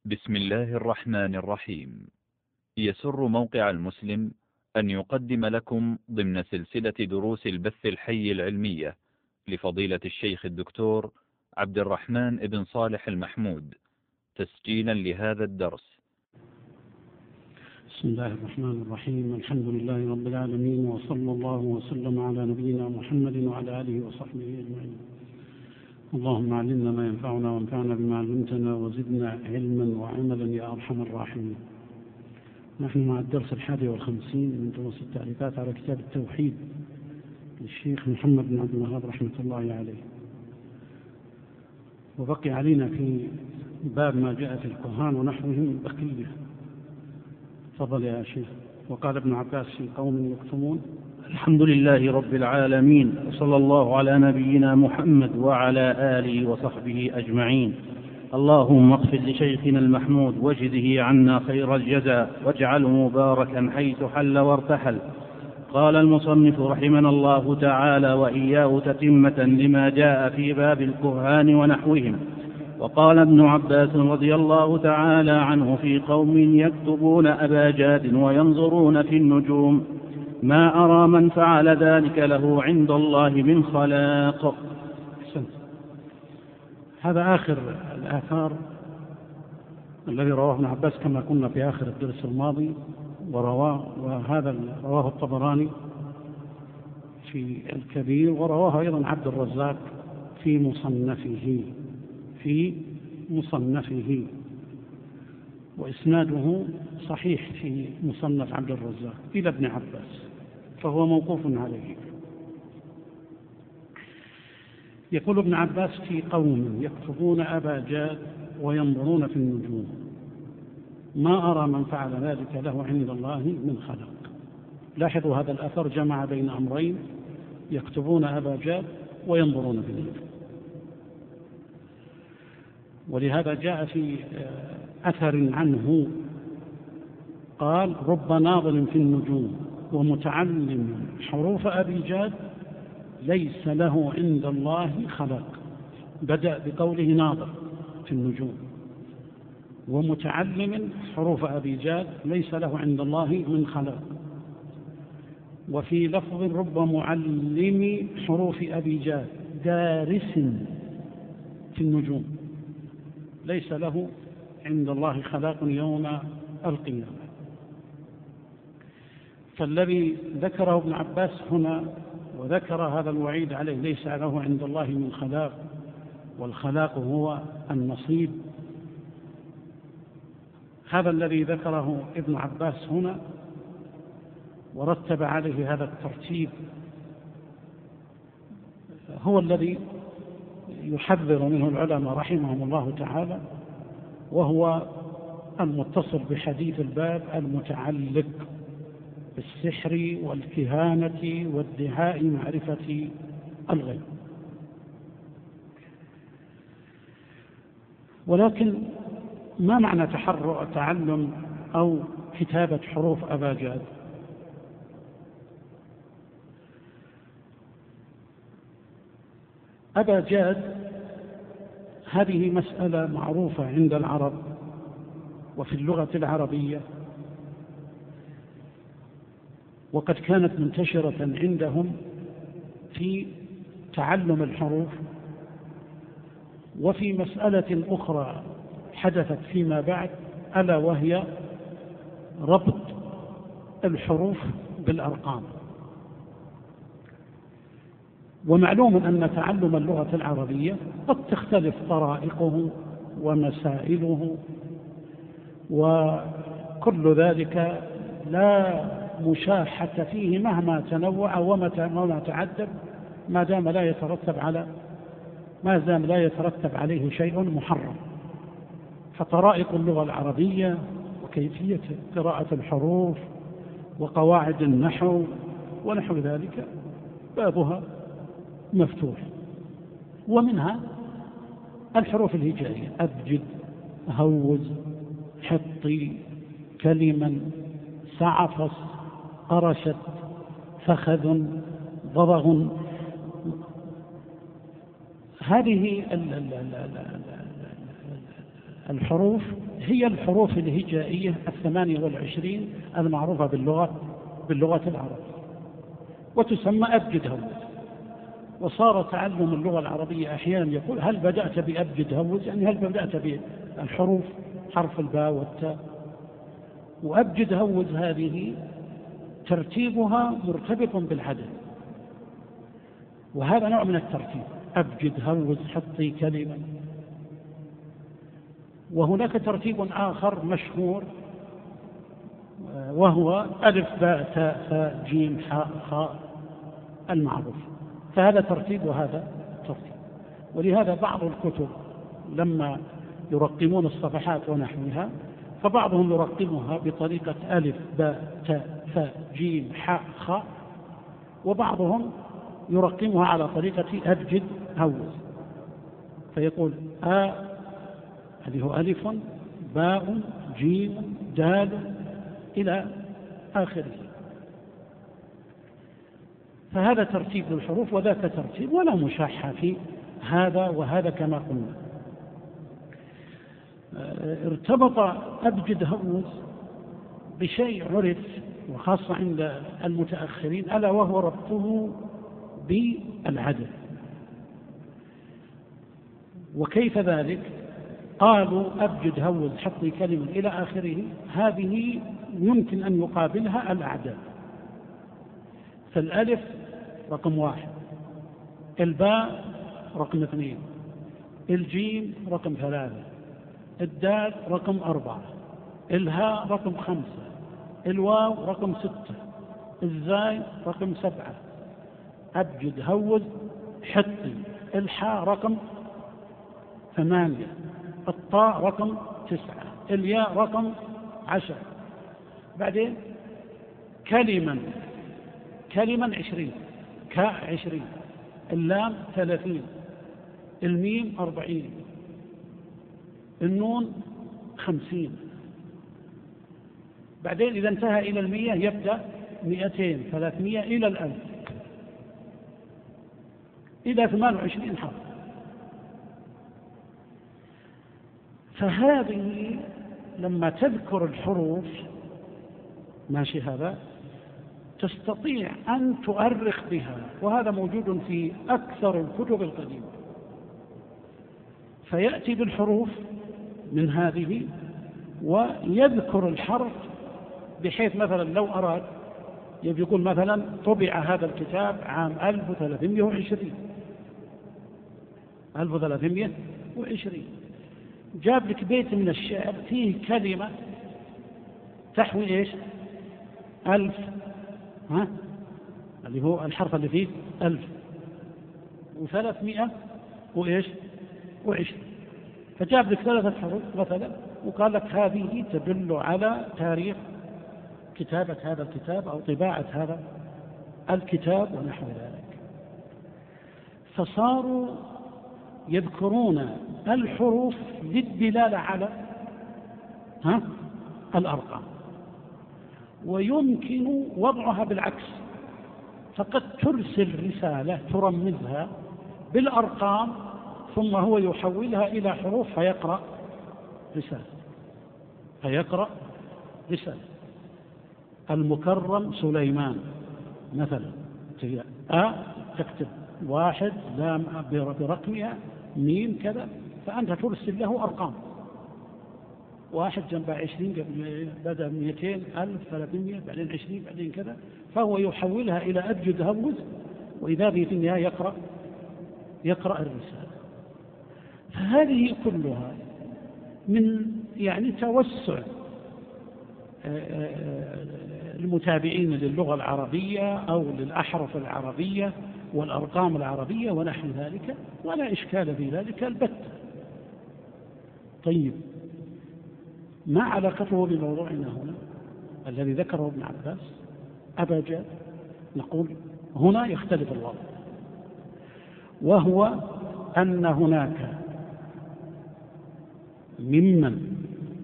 بسم الله الرحمن الرحيم. يسر موقع المسلم أن يقدم لكم ضمن سلسلة دروس البث الحي العلمية لفضيلة الشيخ الدكتور عبد الرحمن بن صالح المحمود تسجيلا لهذا الدرس. بسم الله الرحمن الرحيم. الحمد لله رب العالمين، وصلى الله وسلم على نبينا محمد وعلى آله وصحبه أجمعين. اللهم علمنا ما ينفعنا وانفعنا بما علمتنا وزدنا علما وعملا يا أرحم الراحمين. نحن مع الدرس 51 من دروس التعريفات على كتاب التوحيد للشيخ محمد بن عبد الوهاب رحمة الله عليه، وبقي علينا في باب ما جاء في الكهان ونحوهم بقية. تفضل يا شيخ. وقال ابن عباس في قوم يكتمون. الحمد لله رب العالمين، وصلى الله على نبينا محمد وعلى آله وصحبه أجمعين. اللهم اغفر لشيخنا المحمود واجزه عنا خير الجزاء، واجعله مباركا حيث حل وارتحل. قال المصنف رحمنا الله تعالى وإياه تتمة لما جاء في باب الكهان ونحوهم. وقال ابن عباس رضي الله تعالى عنه في قوم يكتبون أباجاد وينظرون في النجوم: ما أرى من فعل ذلك له عند الله من خلاق. هذا آخر الآثار الذي رواه ابن عباس كما كنا في آخر الدرس الماضي، وهذا رواه الطبراني في الكبير، ورواه أيضا عبد الرزاق في مصنفه وإسناده صحيح في مصنف عبد الرزاق إلى ابن عباس، فهو موقوف عليه. يقول ابن عباس في قوم يكتبون أباجاد وينظرون في النجوم: ما أرى من فعل ذلك له عند الله من خلق. لاحظوا هذا الأثر جمع بين أمرين: يكتبون أباجاد وينظرون في النجوم. ولهذا جاء في أثر عنه قال: رب ناظر في النجوم ومتعلم حروف أبيجاد ليس له عند الله خلق. بدأ بقوله ناظر في النجوم ومتعلم حروف أبيجاد ليس له عند الله من خلق. وفي لفظ: رب معلم حروف أبيجاد دارس في النجوم ليس له عند الله خلاق يوم القيامة. فالذي ذكره ابن عباس هنا وذكر هذا الوعيد عليه ليس له عند الله من خلاق، والخلاق هو النصيب، هذا الذي ذكره ابن عباس هنا ورتب عليه هذا الترتيب هو الذي يحذر منه العلماء رحمهم الله تعالى، وهو المتصل بحديث الباب المتعلق بالسحر والكهانة وادعاء معرفة الغيب. ولكن ما معنى تعلم أو كتابة حروف أباجاد؟ أباجاد هذه مسألة معروفة عند العرب وفي اللغة العربية، وقد كانت منتشرة عندهم في تعلم الحروف. وفي مسألة أخرى حدثت فيما بعد، ألا وهي ربط الحروف بالأرقام. ومعلوم أن تعلم اللغة العربية قد تختلف طرائقه ومسائله، وكل ذلك لا مشاحة فيه مهما تنوع وما تعدد، ما دام لا يترتب عليه شيء محرم. فطرائق اللغة العربية وكيفية قراءة الحروف وقواعد النحو ونحو ذلك بابها مفتوح. ومنها الحروف الهجائية: أبجد، هوز، حطي، كلما، سعفص، قرشت، فخذ، ضبغ. هذه الحروف هي الحروف الهجائية 28 المعروفة باللغة العربية، وتسمى أبجد هوز. وصار تعلم اللغة العربية أحيانا يقول هل بدأت بأبجد هوز، يعني هل بدأت بالحروف حرف الباء والتاء. وأبجد هوز هذه ترتيبها مرتبط بالعدد، وهذا نوع من الترتيب، أبجد هوز حطي كلمة. وهناك ترتيب آخر مشهور وهو ألف باء تاء ثاء جيم حاء خاء المعروف، فهذا ترتيب وهذا ترتيب. ولهذا بعض الكتب لما يرقمون الصفحات ونحوها فبعضهم يرقمها بطريقة ألف باء تاء ثاء جيم حاء خاء، وبعضهم يرقمها على طريقة أبجد هوز، فيقول هذه هو ألف باء جيم دال إلى آخره. فهذا ترتيب للحروف وذاك ترتيب، ولا مشاحة في هذا وهذا كما قلنا. ارتبط أبجد هوز بشيء عرف وخاصة عند المتأخرين، ألا وهو ربطه بالعدد. وكيف ذلك؟ قالوا أبجد هوز حطي كلمة إلى آخره، هذه يمكن أن يقابلها الأعداد. فالألف رقم 1، الباء رقم 2، الجيم رقم 3، الدال رقم 4، الهاء رقم 5، الواو رقم 6، الزاي رقم 7. أبجد هوز حطي. الحاء رقم 8، الطاء رقم 9، الياء رقم 10. بعدين كلما 20، كاء 20، اللام 30، الميم 40، النون 50. بعدين إذا انتهى إلى 100 يبدأ 200 300 إلى 1000 إلى 28 حرف. فهذه لما تذكر الحروف ماشي هذا تستطيع أن تؤرخ بها، وهذا موجود في أكثر الكتب القديمة. فيأتي بالحروف من هذه ويذكر الحرف، بحيث مثلا لو أراد يقول مثلا طبع هذا الكتاب عام 1320، جاب لك بيت من الشعر فيه كلمة تحوي إيش 1000، اللي هو الحرف اللي فيه 1300 وإيش و20، فجاب لك 3 حروف مثلا وقال لك هذه تدل على تاريخ كتابة هذا الكتاب أو طباعة هذا الكتاب ونحو ذلك. فصاروا يذكرون الحروف للدلالة على الأرقام، ويمكن وضعها بالعكس، فقد ترسل رسالة ترمزها بالأرقام ثم هو يحولها إلى حروف فيقرأ رسالة. المكرم سليمان مثلا، تكتب 1 لام برقمها ميم كذا، فأنت ترسل له أرقام، 1 جنب 20 بدأ 200 1000 300 بعدين 20 بعدين كذا، فهو يحولها إلى أبجد هوز، وإذا به في النهاية يقرأ الرسالة. فهذه كلها من توسع المتابعين للغة العربية أو للأحرف العربية والأرقام العربية ونحو ذلك، ولا إشكال في ذلك البتة. طيب، ما علاقته بموضوعنا هنا الذي ذكره ابن عباس؟ أبجد، نقول هنا يختلف الوضع، وهو أن هناك ممن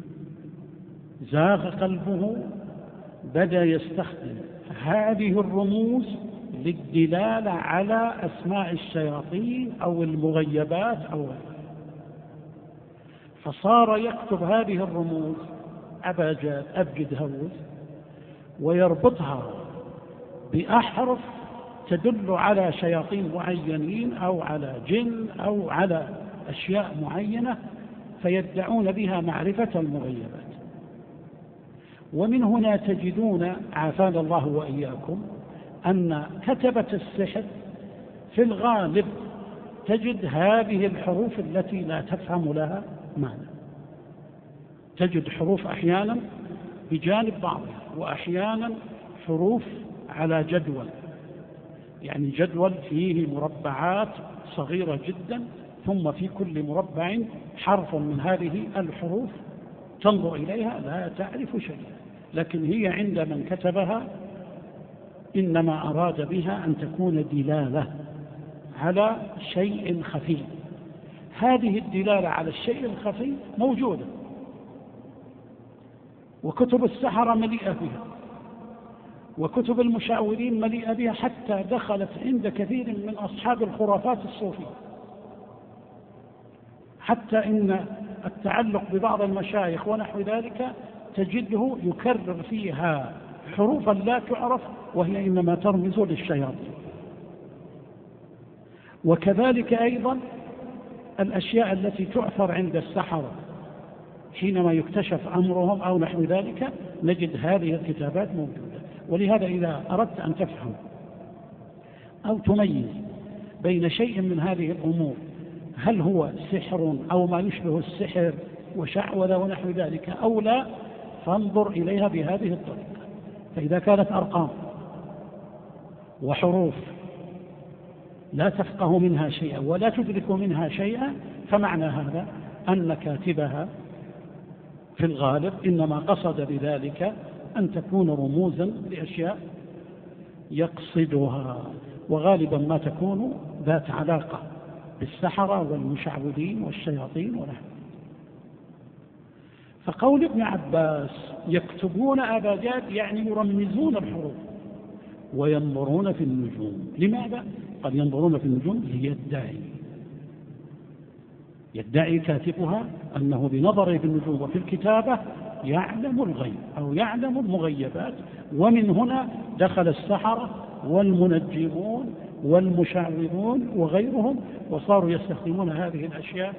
زاغ قلبه بدأ يستخدم هذه الرموز للدلالة على أسماء الشياطين أو المغيبات أو غيرها، فصار يكتب هذه الرموز أبجد أبجد هوز ويربطها بأحرف تدل على شياطين معينين أو على جن أو على أشياء معينة، فيدعون بها معرفة المغيبات. ومن هنا تجدون عافانا الله وإياكم أن كتبة السحر في الغالب تجد هذه الحروف التي لا تفهم لها معنى، تجد حروف أحيانا بجانب بعضها، وأحيانا حروف على جدول، يعني جدول فيه مربعات صغيرة جدا، ثم في كل مربع حرف من هذه الحروف تنظر إليها لا تعرف شيئا، لكن هي عند من كتبها إنما أراد بها أن تكون دلالة على شيء خفي. هذه الدلالة على الشيء الخفي موجودة، وكتب السحرة مليئة بها، وكتب المشعوذين مليئة بها، حتى دخلت عند كثير من أصحاب الخرافات الصوفية، حتى إن التعلق ببعض المشايخ ونحو ذلك تجده يكرر فيها حروفا لا تعرف، وهي إنما ترمز للشياطين. وكذلك أيضا الأشياء التي تعثر عند السحرة حينما يكتشف أمرهم أو نحو ذلك نجد هذه الكتابات موجودة. ولهذا إذا أردت أن تفهم أو تميز بين شيء من هذه الأمور هل هو سحر أو ما يشبه السحر وشعوذة ونحو ذلك أو لا، فانظر إليها بهذه الطريقة. فإذا كانت أرقام وحروف لا تفقه منها شيئا ولا تدرك منها شيئا، فمعنى هذا أن كاتبها في الغالب إنما قصد بذلك أن تكون رموزا لأشياء يقصدها، وغالبا ما تكون ذات علاقة بالسحرة والمشعوذين والشياطين ونحن. فقول ابن عباس يكتبون أبجاد يعني يرمزون الحروف وينظرون في النجوم. لماذا؟ قد ينظرون في النجوم يدعي كاتبها أنه بنظره في النجوم وفي الكتابة يعلم الغيب أو يعلم المغيبات، ومن هنا دخل السحرة والمنجمون والمشعوذون وغيرهم، وصاروا يستخدمون هذه الأشياء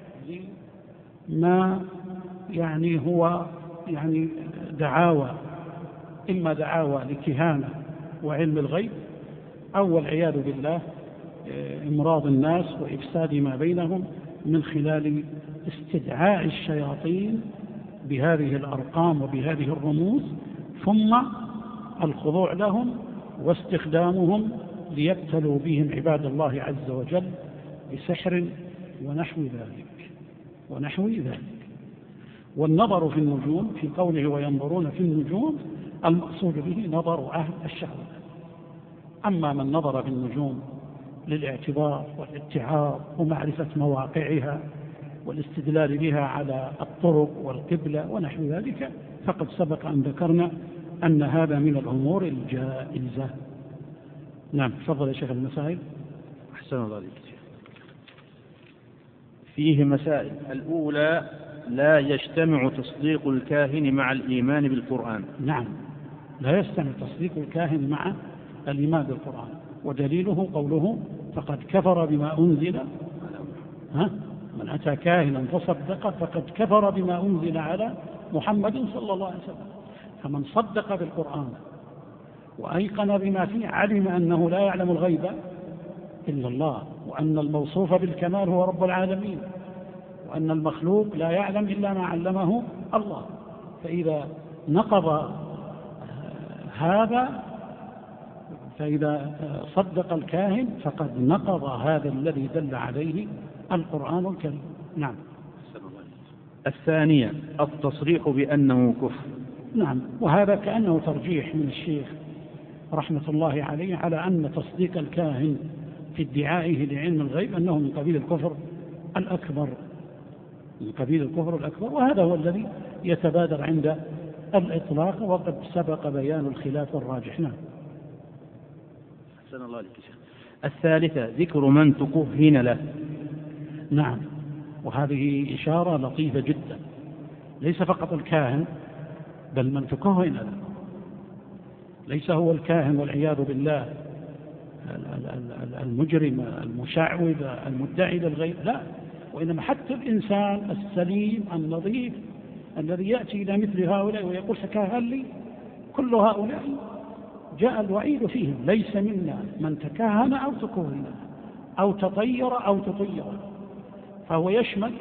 لما يعني هو يعني دعاوى، إما دعاوى لكهانة وعلم الغيب، أو والعياذ بالله إمراض الناس وإفساد ما بينهم من خلال استدعاء الشياطين بهذه الأرقام وبهذه الرموز، ثم الخضوع لهم واستخدامهم ليبتلوا بهم عباد الله عز وجل بسحر ونحو ذلك. والنظر في النجوم في قوله وينظرون في النجوم المقصود به نظر أهل الشهوة. أما من نظر في النجوم للاعتبار والاتعاظ ومعرفة مواقعها والاستدلال بها على الطرق والقبلة ونحو ذلك، فقد سبق أن ذكرنا أن هذا من الأمور الجائزة. نعم، تفضل يا شيخ. المسائل. أحسن الله عليك. فيه مسائل. الأولى: لا يجتمع تصديق الكاهن مع الإيمان بالقرآن. نعم، لا يجتمع تصديق الكاهن مع الإيمان بالقرآن، ودليله قوله فقد كفر بما أنزل من أتى كاهنا فصدق فقد كفر بما أنزل على محمد صلى الله عليه وسلم. فمن صدق بالقرآن وأيقن بما فيه علم أنه لا يعلم الغيب إلا الله، وأن الموصوف بالكمال هو رب العالمين، وأن المخلوق لا يعلم إلا ما علمه الله. فإذا نقض هذا، فإذا صدق الكاهن فقد نقض هذا الذي دل عليه القرآن الكريم. نعم. الثانية: التصريح بأنه كفر. نعم، وهذا كأنه ترجيح من الشيخ رحمة الله عليه على أن تصديق الكاهن في ادعائه لعلم الغيب أنه من قبيل الكفر الأكبر، وهذا هو الذي يتبادر عند الإطلاق، وقد سبق بيان الخلاف الراجح. نعم. أحسن الله عليك. الثالثة: ذكر من تكهن له. نعم، وهذه إشارة لطيفة جدا. ليس فقط الكاهن بل من تكهن له، ليس هو الكاهن والعياذ بالله المجرم المشعوذ المدعي للغيب، لا، وإنما حتى الإنسان السليم النظيف الذي يأتي إلى مثل هؤلاء ويقول تكهن لي، كل هؤلاء جاء الوعيد فيهم. ليس منا من تكهن أو تكهن أو تطير أو تطير، فهو يشمل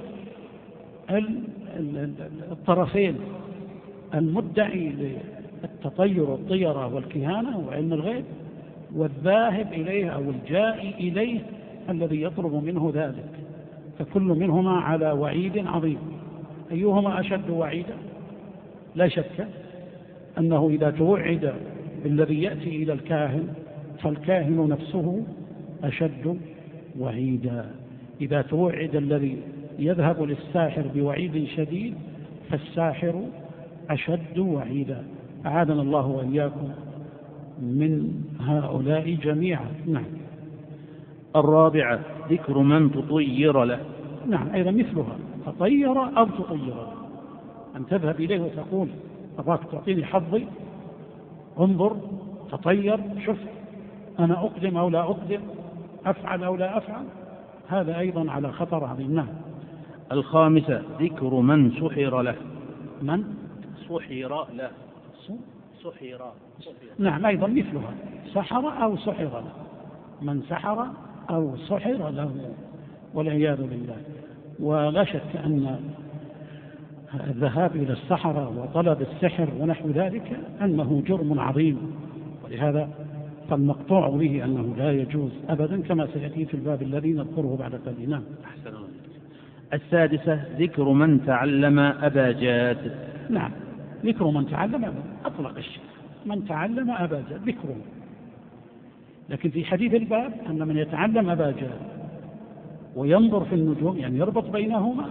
الطرفين، المدعي للتطير والطيرة والكهانة وعلم الغيب، والذاهب إليه أو الجائي إليه الذي يطلب منه ذلك، فكل منهما على وعيد عظيم. أيهما أشد وعيدا؟ لا شك أنه إذا توعد بالذي يأتي إلى الكاهن فالكاهن نفسه أشد وعيدا. إذا توعد الذي يذهب للساحر بوعيد شديد فالساحر أشد وعيدا. أعاذنا الله وإياكم من هؤلاء جميعا. نعم. الرابعة ذكر من تطير له. نعم، أيضا مثلها، تطير أو تطير له، أن تذهب إليه وتقول أباك تعطيني حظي، انظر، تطير، شوف أنا أقدم أو لا أقدم، أفعل أو لا أفعل، هذا أيضا على خطر عظيم. نعم. الخامسة ذكر من سحر له. من سحر له. سحر. نعم، أيضا مثلها، سحر أو سحر له، من سحر أو سحر له والعياذ بالله. ولا شك أن الذهاب إلى السحرة وطلب السحر ونحو ذلك أنه جرم عظيم، ولهذا فالمقطوع به أنه لا يجوز أبدا، كما سيأتي في الباب الذي نذكره بعد قليل. نعم. السادسة ذكر من تعلم أبا جاد. نعم، ذكر من تعلم، أطلق الشيء، من تعلم أبا جاد ذكره، لكن في حديث الباب أن من يتعلم أبا جاد وينظر في النجوم، يعني يربط بينهما،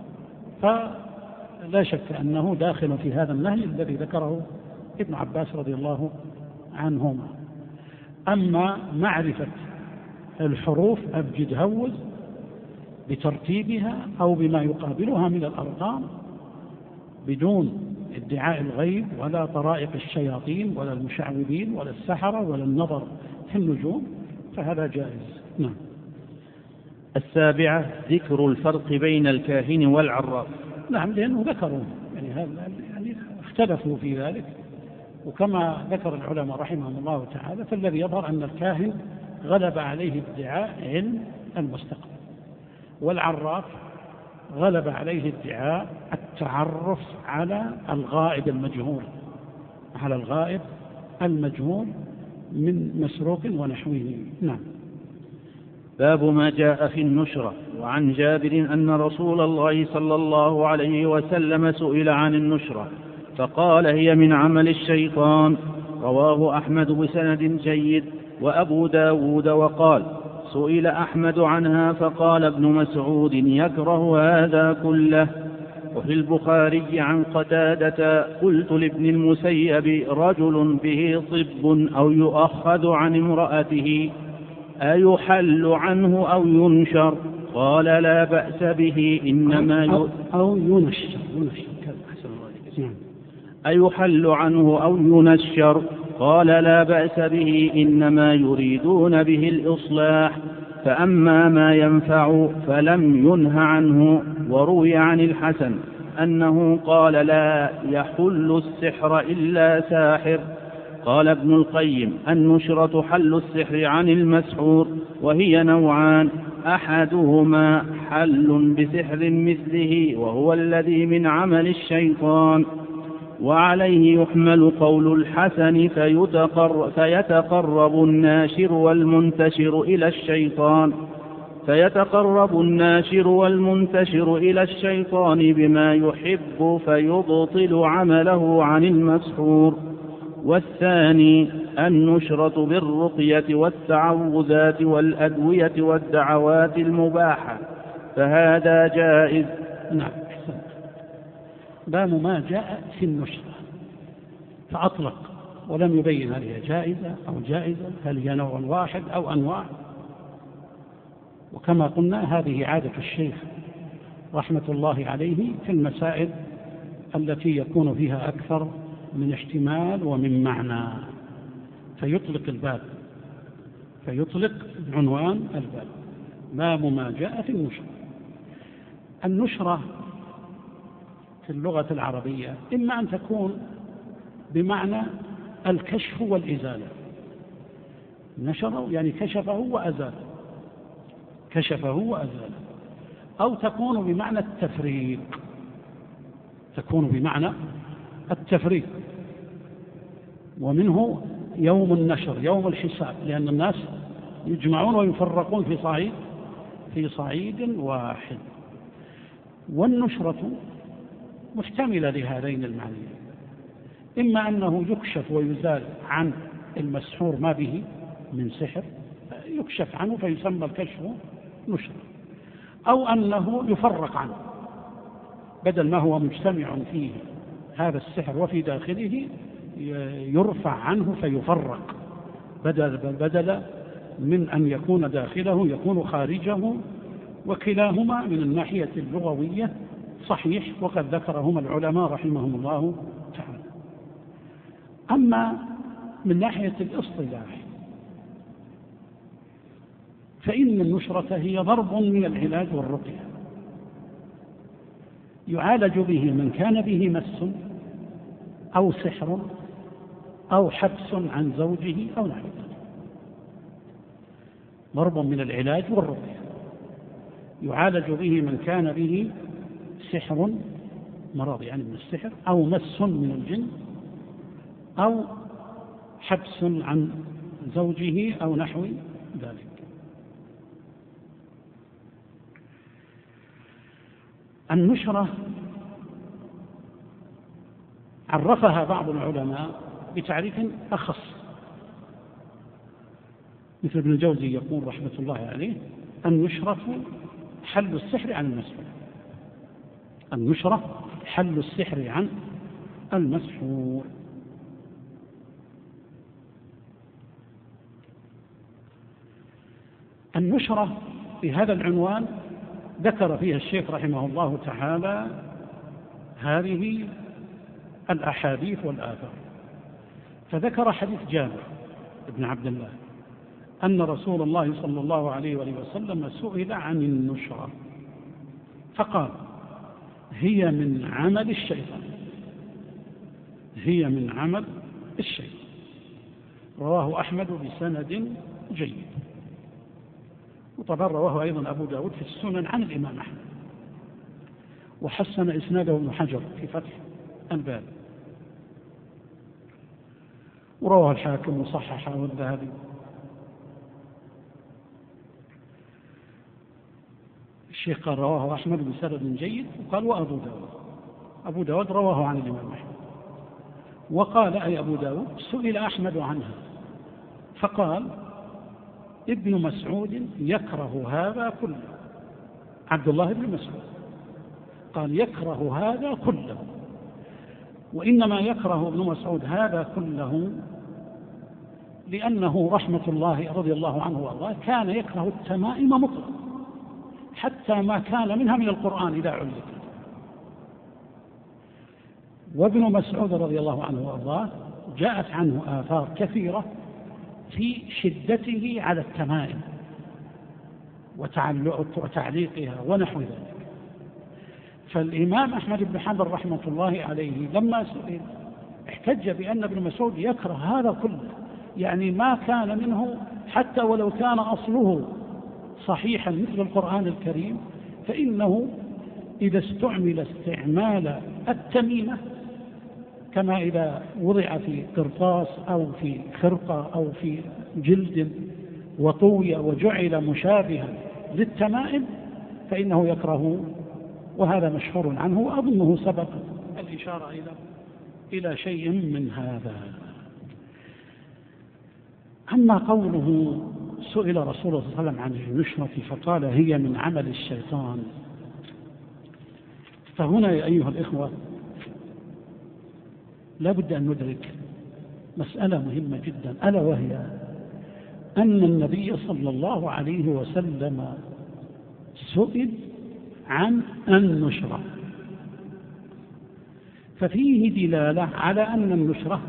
فلا شك أنه داخل في هذا النهي الذي ذكره ابن عباس رضي الله عنهما. أما معرفة الحروف أبجد هوز بترتيبها أو بما يقابلها من الأرقام بدون ادعاء الغيب ولا طرائق الشياطين ولا المشعوذين ولا السحرة ولا النظر في النجوم، فهذا جائز. نعم. السابعة ذكر الفرق بين الكاهن والعراف. نعم، لأنه ذكروا يعني اختلفوا في ذلك، وكما ذكر العلماء رحمهم الله تعالى فالذي يظهر أن الكاهن غلب عليه ادعاء علم المستقبل، والعراف غلب عليه ادعاء التعرف على الغائب المجهول، على الغائب المجهول من مسروق ونحوه. نعم. باب ما جاء في النشرة. وعن جابر أن رسول الله صلى الله عليه وسلم سئل عن النشرة فقال هي من عمل الشيطان. رواه أحمد بسند جيد وأبو داود. وقال سئل أحمد عنها فقال ابن مسعود يكره هذا كله. وفي البخاري عن قتادة قلت لابن المسيب رجل به طب أو يؤخذ عن امرأته أيحل عنه أو ينشر؟ قال لا بأس به إنما أو ينشر. أيحل عنه أو ينشر؟ قال لا بأس به إنما يريدون به الإصلاح، فأما ما ينفع فلم ينه عنه. وروي عن الحسن أنه قال لا يحل السحر إلا ساحر. قال ابن القيم النشرة حل السحر عن المسحور، وهي نوعان: أحدهما حل بسحر مثله وهو الذي من عمل الشيطان، وعليه يحمل قول الحسن فيتقرب الناشر والمنتشر إلى الشيطان بما يحب فيبطل عمله عن المسحور. والثاني النشرة بالرقية والتعوذات والأدوية والدعوات المباحة، فهذا جائز. نعم. باب ما جاء في النشرة، فأطلق ولم يبين هل هي جائزة أو جائزة، هل هي نوع واحد أو أنواع. وكما قلنا هذه عادة الشيخ رحمة الله عليه في المسائل التي يكون فيها أكثر من احتمال ومن معنى، فيطلق الباب، فيطلق عنوان الباب: باب ما جاء في النشرة. النشرة في اللغة العربية إما أن تكون بمعنى الكشف والإزالة، نشره يعني كشفه وأزاله، كشفه وأزاله، أو تكون بمعنى التفريق، تكون بمعنى التفريق، ومنه يوم النشر، يوم الحساب، لأن الناس يجمعون ويفرقون في صعيد واحد. والنشرة محتملة لهذين المعنيين، إما أنه يكشف ويزال عن المسحور ما به من سحر، يكشف عنه فيسمى الكشف نشرة، أو أنه يفرق عنه، بدل ما هو مجتمع فيه هذا السحر وفي داخله يرفع عنه فيفرق، بدل من أن يكون داخله يكون خارجه، وكلاهما من الناحية اللغوية صحيح، وقد ذكرهما العلماء رحمهم الله تعالى. أما من ناحية الاصطلاح فإن النشرة هي ضرب من العلاج والرقية يعالج به من كان به مس أو سحر أو حبس عن زوجه أو نحو ذلك. ضرب من العلاج والرقية يعالج به من كان به سحر، مرض يعني من السحر، أو مس من الجن، أو حبس عن زوجه أو نحو ذلك. النشرة عرفها بعض العلماء بتعريف أخص، مثل ابن الجوزي يقول رحمة الله عليه: النشرة حل السحر عن المسحور. النشرة حل السحر عن المسحور. النشرة بهذا العنوان ذكر فيها الشيخ رحمه الله تعالى هذه الأحاديث والآثار، فذكر حديث جابر بن عبد الله أن رسول الله صلى الله عليه وسلم سئل عن النشرة فقال: هي من عمل الشيطان، هي من عمل الشيطان. رواه أحمد بسند جيد، وطبعا رواه أيضا أبو داود في السنن عن الإمام أحمد، وحسن إسناده ابن حجر في فتح الباب، ورواه الحاكم وصححه الذهبي. الشيخ قال رواه أحمد بسند جيد، وقال وأبو داود، أبو داود رواه عن الإمام أحمد، وقال أي أبو داود: سئل أحمد عنها فقال: ابن مسعود يكره هذا كله. عبد الله بن مسعود قال: يكره هذا كله، وإنما يكره ابن مسعود هذا كله لأنه رحمة الله رضي الله عنه وارضاه كان يكره التمائم مطلقا، حتى ما كان منها من القرآن إذا علق. وابن مسعود رضي الله عنه وارضاه جاءت عنه آثار كثيرة في شدته على التمائم وتعليقها ونحو ذلك. فالإمام أحمد بن حنبل رحمة الله عليه لما سئل احتج بأن ابن مسعود يكره هذا كله، يعني ما كان منه حتى ولو كان أصله صحيحا مثل القرآن الكريم، فإنه إذا استعمل استعمال التميمة، كما إذا وضع في قرطاس أو في خرقة أو في جلد وطوي وجعل مشابها للتمائم، فإنه يكره، وهذا مشهور عنه، وأظنه سبق الإشارة إلى شيء من هذا. أما قوله سئل رسول الله صلى الله عليه وسلم عن النشرة فقال: هي من عمل الشيطان، فهنا يا أيها الإخوة لا بد أن ندرك مسألة مهمة جدا، ألا وهي أن النبي صلى الله عليه وسلم سئل عن النشرة، ففيه دلالة على أن النشرة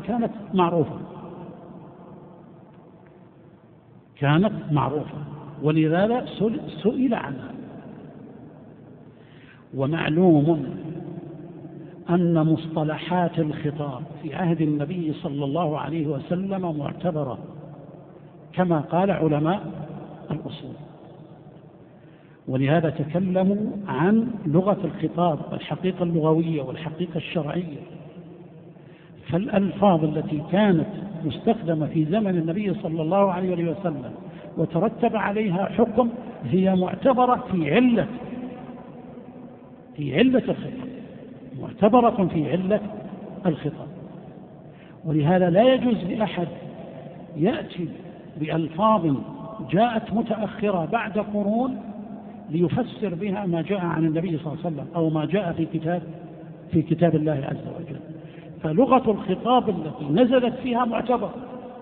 كانت معروفة ولذلك سئل عنها. ومعلوم أن مصطلحات الخطاب في عهد النبي صلى الله عليه وسلم معتبرة كما قال علماء الأصول، ولهذا تكلموا عن لغة الخطاب والحقيقة اللغوية والحقيقة الشرعية. فالألفاظ التي كانت مستخدمة في زمن النبي صلى الله عليه وسلم وترتب عليها حكم هي معتبرة في علة الخطاب، معتبرة في علة الخطاب. ولهذا لا يجوز لأحد يأتي بألفاظ جاءت متأخرة بعد قرون ليفسر بها ما جاء عن النبي صلى الله عليه وسلم أو ما جاء في كتاب الله عز وجل. فلغة الخطاب التي نزلت فيها معتبرة.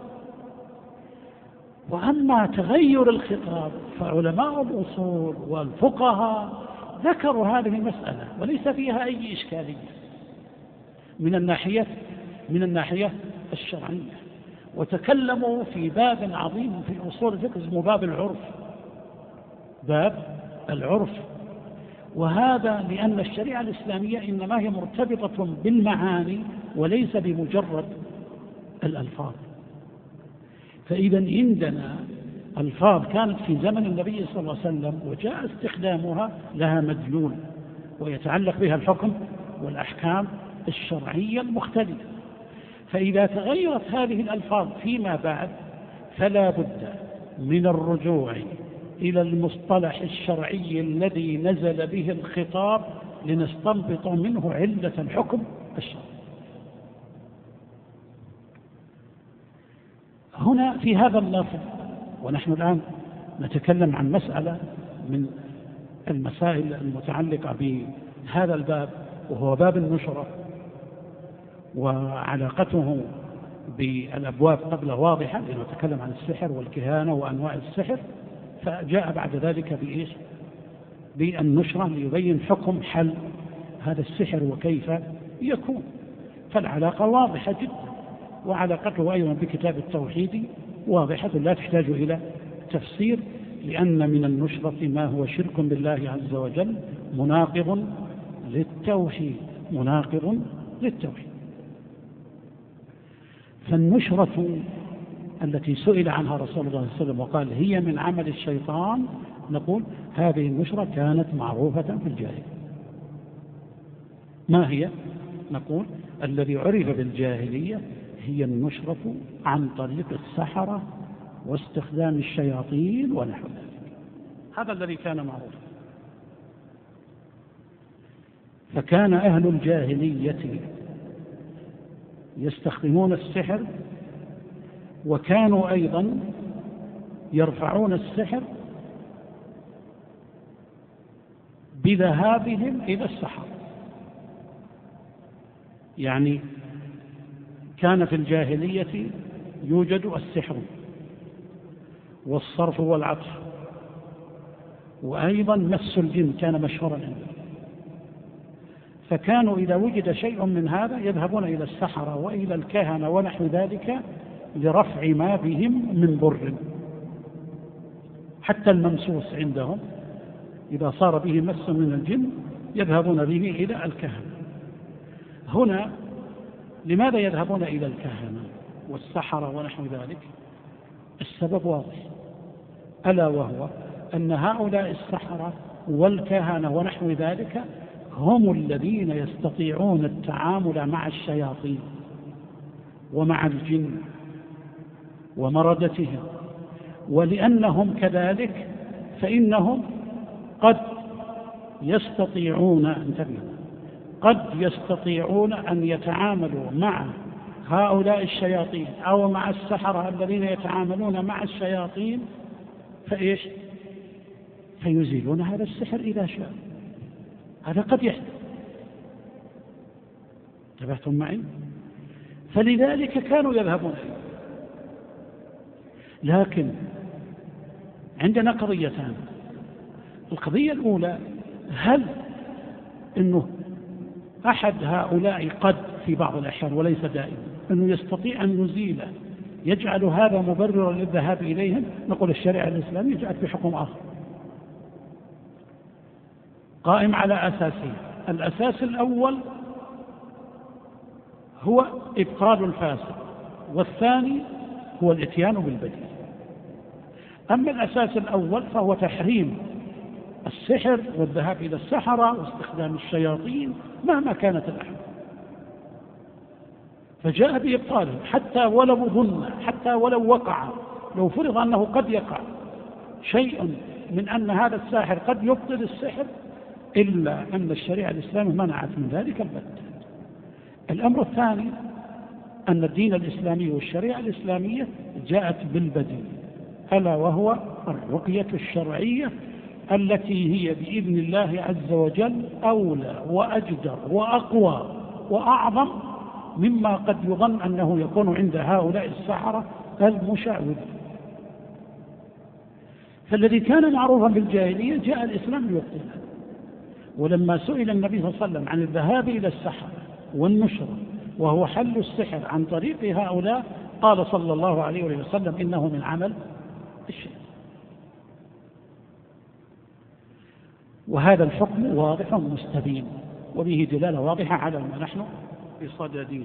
وأما تغير الخطاب فعلماء الأصول والفقهاء ذكروا هذه المسألة وليس فيها أي إشكالية من الناحية الشرعية، وتكلموا في باب عظيم في أصول الفقه اسمه باب العرف. وهذا لأن الشريعة الإسلامية إنما هي مرتبطة بالمعاني وليس بمجرد الألفاظ. فإذا عندنا ألفاظ كانت في زمن النبي صلى الله عليه وسلم وجاء استخدامها لها مدلول ويتعلق بها الحكم والأحكام الشرعية المختلفة. فإذا تغيرت هذه الألفاظ فيما بعد فلا بد من الرجوع إلى المصطلح الشرعي الذي نزل به الخطاب لنستنبط منه علة الحكم الشرعي. هنا في هذا اللفظ، ونحن الآن نتكلم عن مسألة من المسائل المتعلقة بهذا الباب وهو باب النشرة، وعلاقته بالأبواب قبل واضحة لأنه نتكلم عن السحر والكهانة وأنواع السحر، فجاء بعد ذلك بالنشرة ليبين حكم حل هذا السحر وكيف يكون. فالعلاقة واضحة جدا، وعلاقته أيضا بكتاب التوحيد واضحة لا تحتاج إلى تفسير، لأن من النشرة ما هو شرك بالله عز وجل مناقض للتوحيد. فالنشرة التي سئل عنها رسول الله صلى الله عليه وسلم وقال هي من عمل الشيطان، نقول هذه النشرة كانت معروفة في الجاهلية. ما هي؟ نقول الذي عرف بالجاهلية هي النشرة عن طريق السحرة واستخدام الشياطين ونحو ذلك، هذا الذي كان معروفا. فكان أهل الجاهلية يستخدمون السحر، وكانوا أيضا يرفعون السحر بذهابهم إلى السحر. يعني كان في الجاهلية يوجد السحر والصرف والعطف، وأيضا مس الجن كان مشهورا عنده. فكانوا إذا وجد شيء من هذا يذهبون إلى السحرة وإلى الكهنة ونحو ذلك لرفع ما بهم من ضر. حتى الممسوس عندهم إذا صار به مس من الجن يذهبون به إلى الكهنة. هنا لماذا يذهبون إلى الكهنة والسحرة ونحو ذلك؟ السبب واضح، ألا وهو أن هؤلاء السحرة والكهنة ونحو ذلك هم الذين يستطيعون التعامل مع الشياطين ومع الجن ومردتهم، ولأنهم كذلك فإنهم قد يستطيعون أن يتعاملوا مع هؤلاء الشياطين أو مع السحرة الذين يتعاملون مع الشياطين فيزيلون هذا السحر إذا شاء. هذا قد يحدث. انتبهتم معي؟ فلذلك كانوا يذهبون إليه. لكن عندنا قضيتان. القضية الأولى هل أنه أحد هؤلاء قد في بعض الأحيان وليس دائما أنه يستطيع أن يزيله يجعل هذا مبررا للذهاب إليهم؟ نقول الشريعة الإسلامية جاءت بحكم آخر قائم على أساسين. الأساس الأول هو إبطال الفاسد، والثاني هو الإتيان بالبديل. أما الأساس الأول فهو تحريم السحر والذهاب إلى السحرة واستخدام الشياطين مهما كانت الأحوال، فجاء بإبطاله حتى ولو ظن، حتى ولو وقع، لو فرض أنه قد يقع شيء من أن هذا الساحر قد يبطل السحر، إلا أن الشريعة الإسلامية منعت من ذلك البتة. الأمر الثاني أن الدين الإسلامي والشريعة الإسلامية جاءت بالبديل، ألا وهو الرقية الشرعية التي هي بإذن الله عز وجل أولى وأجدر وأقوى وأعظم مما قد يظن أنه يكون عند هؤلاء السحرة المشعوذين. فالذي كان معروفا بالجاهلية جاء الإسلام ليبطله. ولما سئل النبي صلى الله عليه وسلم عن الذهاب إلى السحرة والنشرة وهو حل السحر عن طريق هؤلاء، قال صلى الله عليه وسلم إنه من عمل الشيطان. وهذا الحكم واضح مستبين، وبه دلالة واضحة على ما نحن بصدده.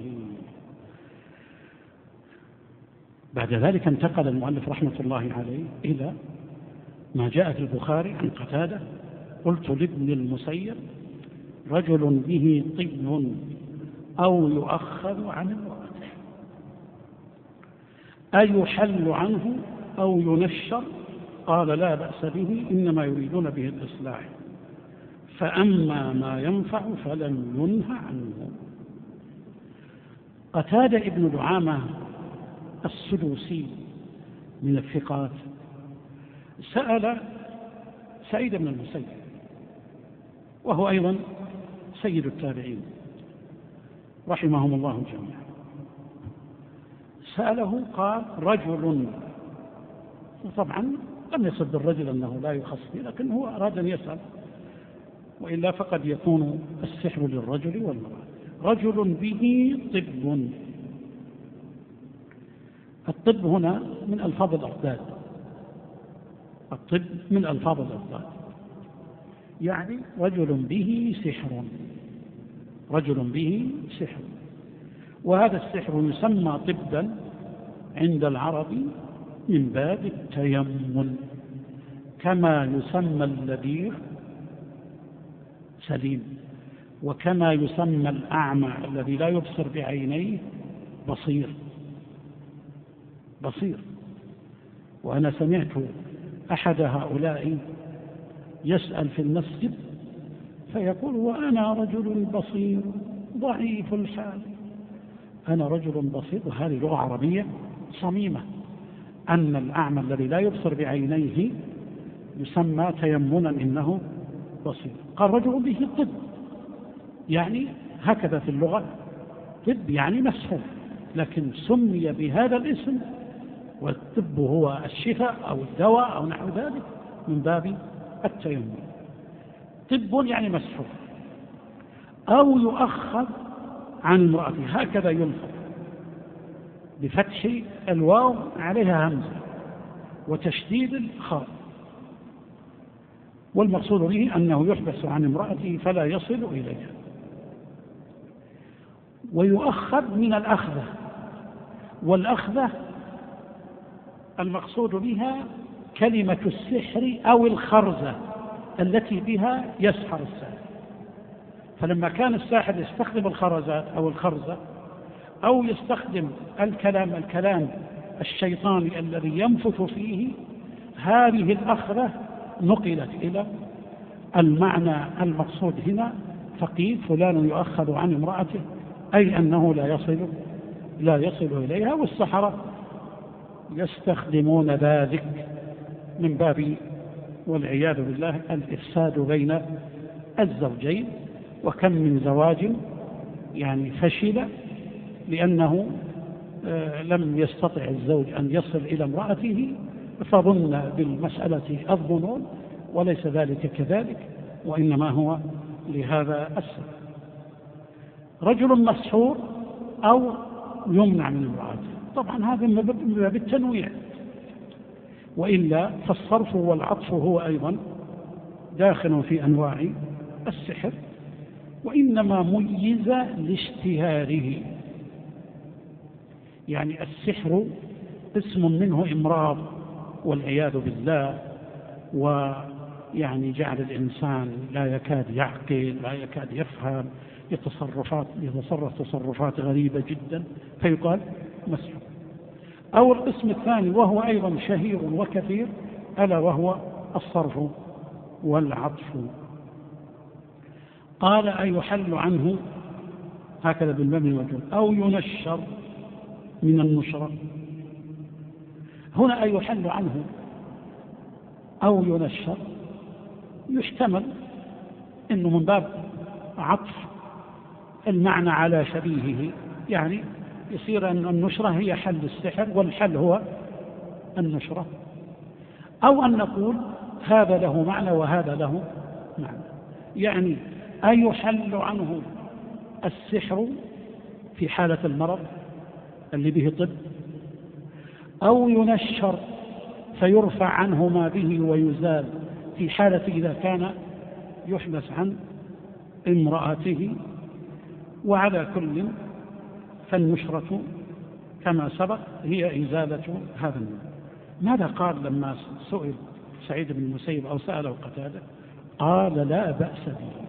بعد ذلك انتقل المؤلف رحمة الله عليه إلى ما جاء في البخاري عن قتادة: قلت لابن المسيب: رجل به طب أو يؤخذ عن امرأته أيحل عنه أو ينشر؟ قال: لا بأس به، إنما يريدون به الإصلاح، فأما ما ينفع فلم ينه عنه. قتادة ابن دعامة السدوسي من الثقات سأل سعيد بن المسيب، وهو أيضا سيد التابعين رحمهم الله جميعا، سأله قال: رجل، وطبعا لم يصد الرجل أنه لا يخص به، لكن هو أراد أن يسأل، وإلا فقد يكون السحر للرجل والمرأة. رجل به طب. الطب هنا من ألفاظ الأضداد، الطب من ألفاظ الأضداد، يعني رجل به سحر، رجل به سحر. وهذا السحر يسمى طبا عند العرب من باب التيمم، كما يسمى اللبير سليم، وكما يسمى الأعمى الذي لا يبصر بعينيه بصير. بصير. وأنا سمعت أحد هؤلاء يسأل في المسجد فيقول: وأنا رجل بصير ضعيف الحال. أنا رجل بصير، وهذه لغة عربية صميمة، أن الأعمى الذي لا يبصر بعينيه يسمى تيمنا إنه بصير. قال: رجل به طب، يعني هكذا في اللغة، طب يعني مسحور، لكن سمي بهذا الاسم، والطب هو الشفاء أو الدواء أو نحو ذلك، من باب التيمم. طب يعني مسحور. أو يؤخذ عن امرأته، هكذا يلفظ بفتح الواو عليها همزة وتشديد الخاء، والمقصود به أنه يحبس عن امرأته فلا يصل إليها. ويؤخذ من الأخذة، والأخذة المقصود بها كلمة السحر أو الخرزة التي بها يسحر الساحر. فلما كان الساحر يستخدم الخرزات أو الخرزة، أو يستخدم الكلام الشيطاني الذي ينفث فيه، هذه الأخذة نقلت إلى المعنى المقصود هنا، فقيل فلان يؤخذ عن امرأته، أي أنه لا يصل إليها. والسحرة يستخدمون ذلك من باب والعياذ بالله الإفساد بين الزوجين. وكم من زواج يعني فشل لأنه لم يستطع الزوج أن يصل إلى امرأته، فظن بالمسألة الظنون، وليس ذلك كذلك، وإنما هو لهذا السبب. رجل مسحور أو يمنع من امرأته، طبعا هذا من باب التنويع، وإلا فالصرف والعطف هو أيضا داخل في أنواع السحر، وإنما ميز لاشتهاره. يعني السحر اسم منه إمراض والعياذ بالله، ويعني جعل الإنسان لا يكاد يعقل، لا يكاد يفهم، يتصرف تصرفات غريبة جدا، فيقال مسحور. أو القسم الثاني وهو أيضا شهير وكثير، ألا وهو الصرف والعطف. قال أيحل عنه، هكذا بالمبني والمجهول، أو ينشر من النشرة. هنا أيحل عنه أو ينشر يحتمل إنه من باب عطف المعنى على شبيهه، يعني يصير أن النشرة هي حل السحر والحل هو النشرة، أو أن نقول هذا له معنى وهذا له معنى. يعني أيحل عنه السحر في حالة المرض اللي به طب، أو ينشر فيرفع عنه ما به ويزال في حالة إذا كان يحبس عن امرأته. وعلى كل فالنشرة كما سبق هي إزالة هذا النوع. ماذا قال لما سئل سعيد بن المسيب أو سأله قتادة؟ قال لا بأس به،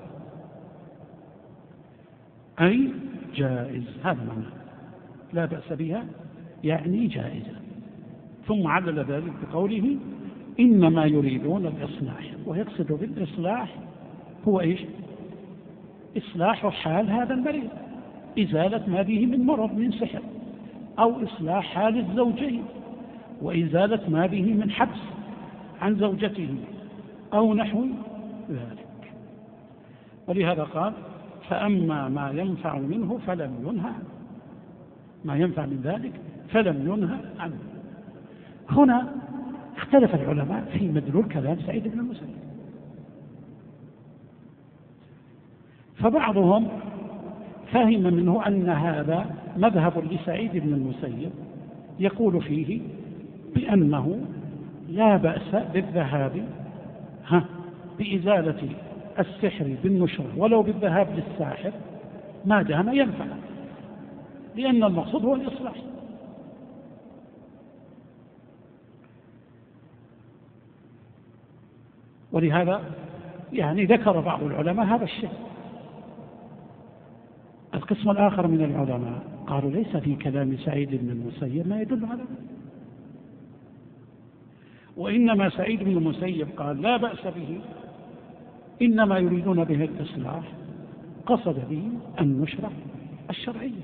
أي جائز. هذا معنى لا بأس بها، يعني جائزة. ثم علل ذلك بقوله إنما يريدون الإصلاح، ويقصد بالإصلاح هو إيش؟ إصلاح حال هذا المريض، إزالة ما به من مرض من سحر، أو إصلاح حال الزوجين وإزالة ما به من حبس عن زوجته أو نحو ذلك. ولهذا قال فأما ما ينفع منه فلم ينهى عنه، ما ينفع من ذلك فلم ينهى عنه. هنا اختلف العلماء في مدلول كلام سعيد بن المسيب، فبعضهم فهم منه أن هذا مذهب لسعيد بن المسيب يقول فيه بأنه لا بأس بالذهاب بإزالة السحر بالنشر ولو بالذهاب للساحر ما دام ينفع، لأن المقصود هو الإصلاح. ولهذا يعني ذكر بعض العلماء هذا الشيء. القسم الآخر من العلماء قالوا ليس في كلام سعيد بن المسيب ما يدل على ذلك، وإنما سعيد بن المسيب قال لا بأس به، إنما يريدون به الإصلاح، قصد به النشرة الشرعية.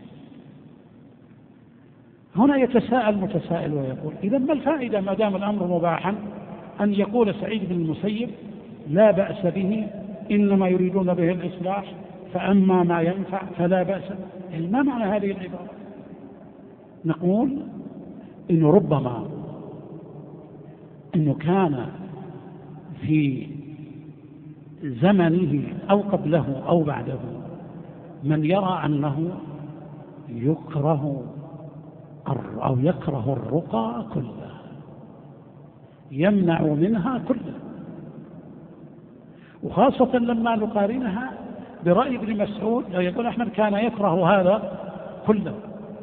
هنا يتساءل متسائل ويقول إذا ما الفائدة ما دام الأمر مباحا أن يقول سعيد بن المسيب لا بأس به إنما يريدون به الإصلاح فأما ما ينفع فلا بأس؟ ما معنى هذه العبارة؟ نقول إنه ربما إنه كان في زمنه أو قبله أو بعده من يرى أنه يكره أو يكره الرقى كلها، يمنع منها كلها، وخاصة لما نقارنها برأي ابن مسعود يقول أحمد كان يكره هذا كله،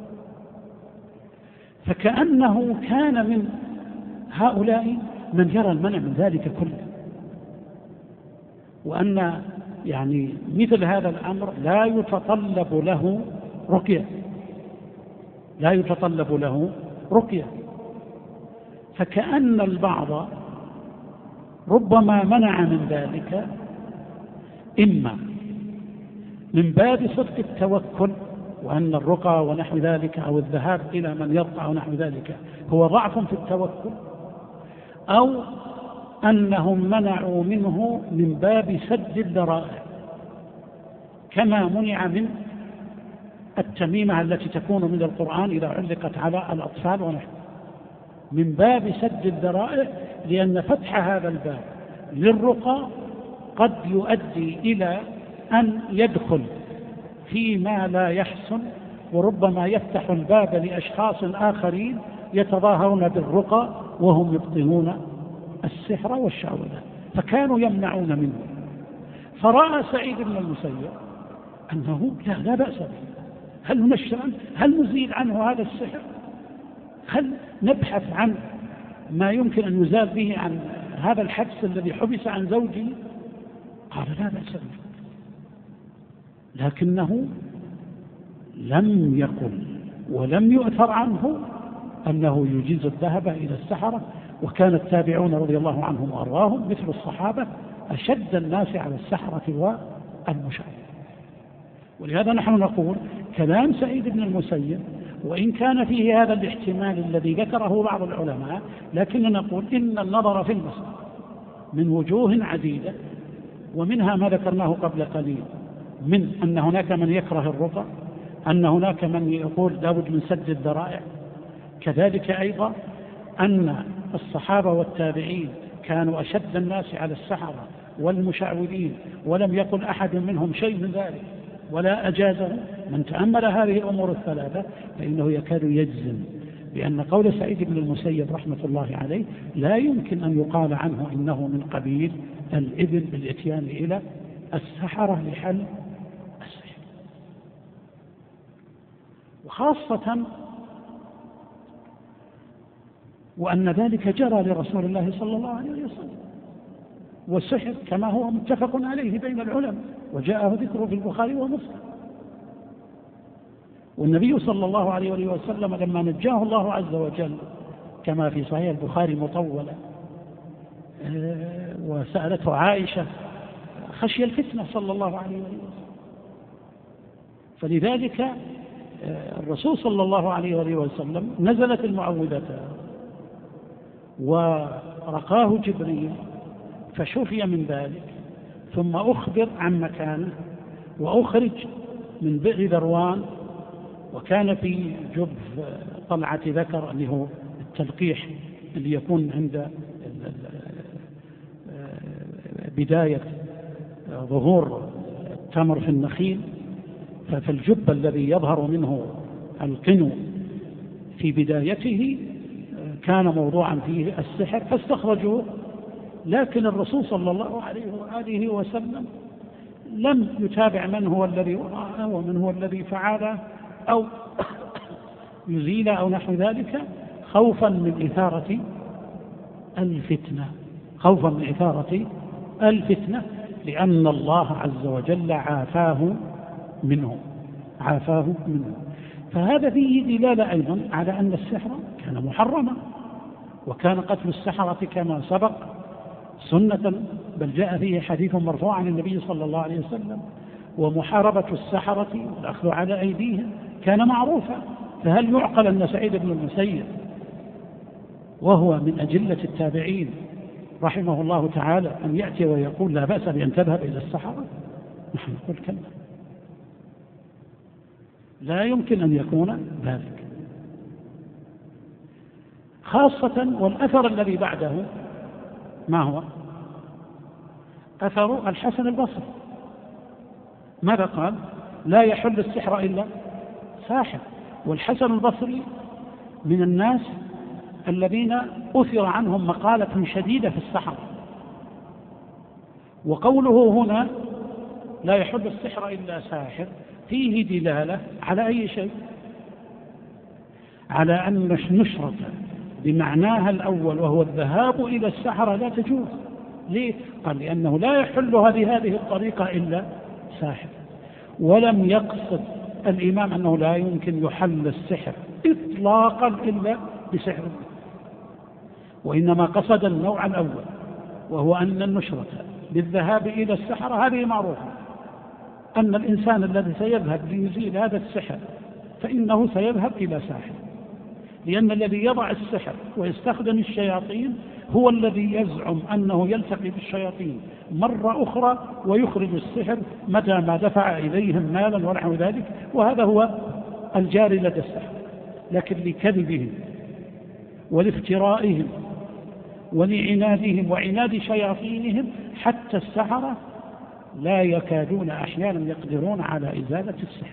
فكأنه كان من هؤلاء من يرى المنع من ذلك كله، وأن يعني مثل هذا الأمر لا يتطلب له رقية، لا يتطلب له رقية. فكأن البعض ربما منع من ذلك إما من باب صدق التوكل، وأن الرقى ونحو ذلك أو الذهاب إلى من يرقى ونحو ذلك هو ضعف في التوكل، أو أنهم منعوا منه من باب سد الذرائع، كما منع من التميمة التي تكون من القرآن إذا علقت على الأطفال ونحو، من باب سد الذرائع، لأن فتح هذا الباب للرقى قد يؤدي إلى أن يدخل فيما لا يحسن، وربما يفتح الباب لأشخاص آخرين يتظاهرون بالرقى وهم يبطنون السحر والشعوذة، فكانوا يمنعون منه. فرأى سعيد بن المسيب أنه لا بأس به، هل ننشر عنه؟ هل نزيل عنه هذا السحر؟ هل نبحث عن ما يمكن أن يزال به عن هذا الحبس الذي حبس عن زوجه؟ قال لا بأس به، لكنه لم يقل ولم يؤثر عنه أنه يجيز الذهب إلى السحرة. وكان التابعون رضي الله عنهم وأرضاهم مثل الصحابة أشد الناس على السحرة والمشعوذين. ولهذا نحن نقول كلام سعيد بن المسيب وإن كان فيه هذا الاحتمال الذي ذكره بعض العلماء، لكننا نقول إن النظر في المسألة من وجوه عديدة، ومنها ما ذكرناه قبل قليل من أن هناك من يكره الرقى، أن هناك من يقول لابد من سد الذرائع، كذلك أيضا أن الصحابة والتابعين كانوا أشد الناس على السحرة والمشعوذين، ولم يقل أحد منهم شيء من ذلك ولا أجازه. من تأمل هذه الأمور الثلاثة فإنه يكاد يجزم بأن قول سعيد بن المسيب رحمة الله عليه لا يمكن أن يقال عنه إنه من قبيل الإذن بالإتيان إلى السحرة لحل السحر. وخاصة وأن ذلك جرى لرسول الله صلى الله عليه وسلم، والسحر كما هو متفق عليه بين العلماء وجاءه ذكره في البخاري ومسلم. والنبي صلى الله عليه وسلم لما نجاه الله عز وجل كما في صحيح البخاري مطولة وسألته عائشة خشي الفتنة صلى الله عليه وسلم، فلذلك الرسول صلى الله عليه وسلم نزلت المعوذتان ورقاه جبريل فشفي من ذلك، ثم أخبر عن مكانه وأخرج من بئر ذروان، وكان في جب طلعة ذكر اللي هو التلقيح اللي يكون عند بداية ظهور التمر في النخيل، فالجب الذي يظهر منه القنو في بدايته كان موضوعا فيه السحر فاستخرجوه. لكن الرسول صلى الله عليه وآله وسلم لم يتابع من هو الذي وضعه ومن هو الذي فعله أو يزيل أو نحو ذلك، خوفا من إثارة الفتنة، لأن الله عز وجل عافاه منه. فهذا فيه دلالة أيضا على أن السحر كان محرما، وكان قتل السحرة كما سبق سنة، بل جاء فيه حديث مرفوع عن النبي صلى الله عليه وسلم، ومحاربة السحرة والأخذ على أيديهم كان معروفا. فهل يعقل أن سعيد بن المسيب وهو من أجلة التابعين رحمه الله تعالى أن يأتي ويقول لا بأس بأن تذهب إلى السحرة؟ نحن نقول كلا، لا يمكن أن يكون ذلك، خاصة والأثر الذي بعده ما هو أثر الحسن البصري. ماذا قال؟ لا يحل السحر إلا ساحر. والحسن البصري من الناس الذين أثر عنهم مقالة شديدة في السحر، وقوله هنا لا يحل السحر إلا ساحر فيه دلالة على أي شيء؟ على أن النشرة بمعناها الأول وهو الذهاب إلى السحرة لا تجوز. ليه؟ قال لأنه لا يحل هذه الطريقة إلا ساحر. ولم يقصد الإمام أنه لا يمكن يحل السحر إطلاقا إلا بسحر، وإنما قصد النوع الأول وهو أن النشرة بالذهاب إلى السحرة هذه معروفة، أن الإنسان الذي سيذهب ليزيل هذا السحر فإنه سيذهب إلى ساحر، لأن الذي يضع السحر ويستخدم الشياطين هو الذي يزعم أنه يلتقي بالشياطين مرة أخرى ويخرج السحر متى ما دفع إليهم مالا ونحو ذلك، وهذا هو الجاري لدى السحر. لكن لكذبهم ولافترائهم ولعنادهم وعناد شياطينهم حتى السحرة لا يكادون أحيانا يقدرون على إزالة السحر.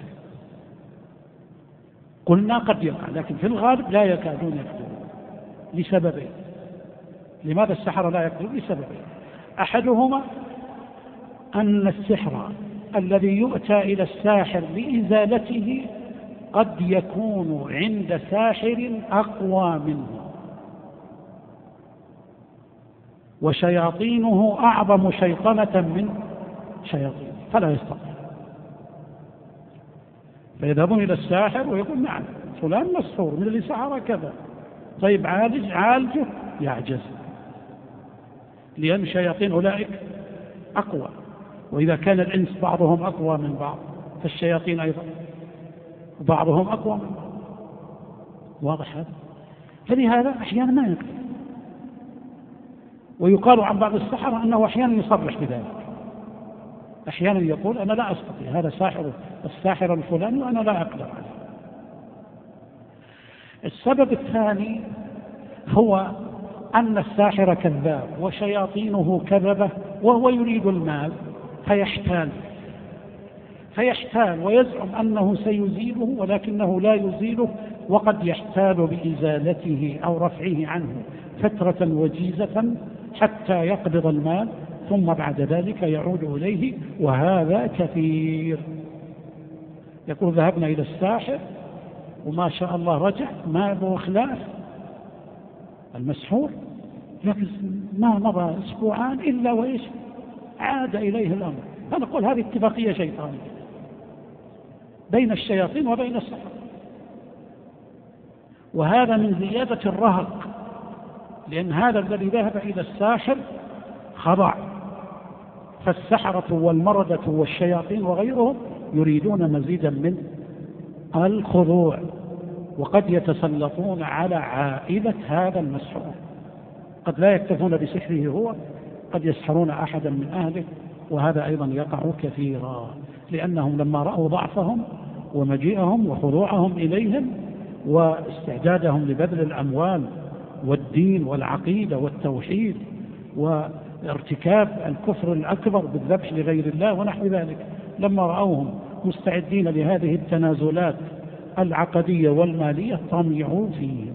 قلنا قد يقع، لكن في الغالب لا يكادون يقدرون لسببين. لماذا السحرة لا يقدرون؟ لسببين. أحدهما أن السحر الذي يؤتى إلى الساحر لإزالته قد يكون عند ساحر أقوى منه، وشياطينه أعظم شيطنة من شياطينه فلا يستطيع. فيذهبون إلى الساحر ويقول نعم فلان مسحور من اللي سحر كذا، طيب عالجه، يعجز، لأن شياطين أولئك أقوى، وإذا كان الإنس بعضهم أقوى من بعض فالشياطين أيضا بعضهم أقوى من بعض. واضح هذا؟ فلهذا أحيانا ما يقدر. ويقال عن بعض السحرة أنه أحيانا يصرح بذلك، أحيانا يقول أنا لا أستطيع، هذا الساحر الفلاني وأنا لا أقدر عليه. السبب الثاني هو أن الساحر كذاب وشياطينه كذبة وهو يريد المال فيحتال ويزعم أنه سيزيله ولكنه لا يزيله، وقد يحتال بإزالته أو رفعه عنه فترة وجيزة حتى يقبض المال، ثم بعد ذلك يعود إليه، وهذا كثير. يقول ذهبنا إلى الساحر وما شاء الله رجع ما له خلاف المسحور، لكن ما مضى أسبوعان إلا وإيش عاد إليه الأمر. فنقول هذه اتفاقية شيطانية بين الشياطين وبين السحرة، وهذا من زيادة الرهق، لأن هذا الذي ذهب إلى الساحر خضع، فالسحرة والمردة والشياطين وغيرهم يريدون مزيدا من الخضوع، وقد يتسلطون على عائلة هذا المسحور، قد لا يكتفون بسحره هو، قد يسحرون أحدا من أهله، وهذا أيضا يقع كثيرا، لأنهم لما رأوا ضعفهم ومجيئهم وخضوعهم إليهم واستعدادهم لبذل الأموال والدين والعقيدة والتوحيد وارتكاب الكفر الأكبر بالذبح لغير الله ونحو ذلك، لما رأوهم مستعدين لهذه التنازلات العقدية والمالية طمعوا فيهم.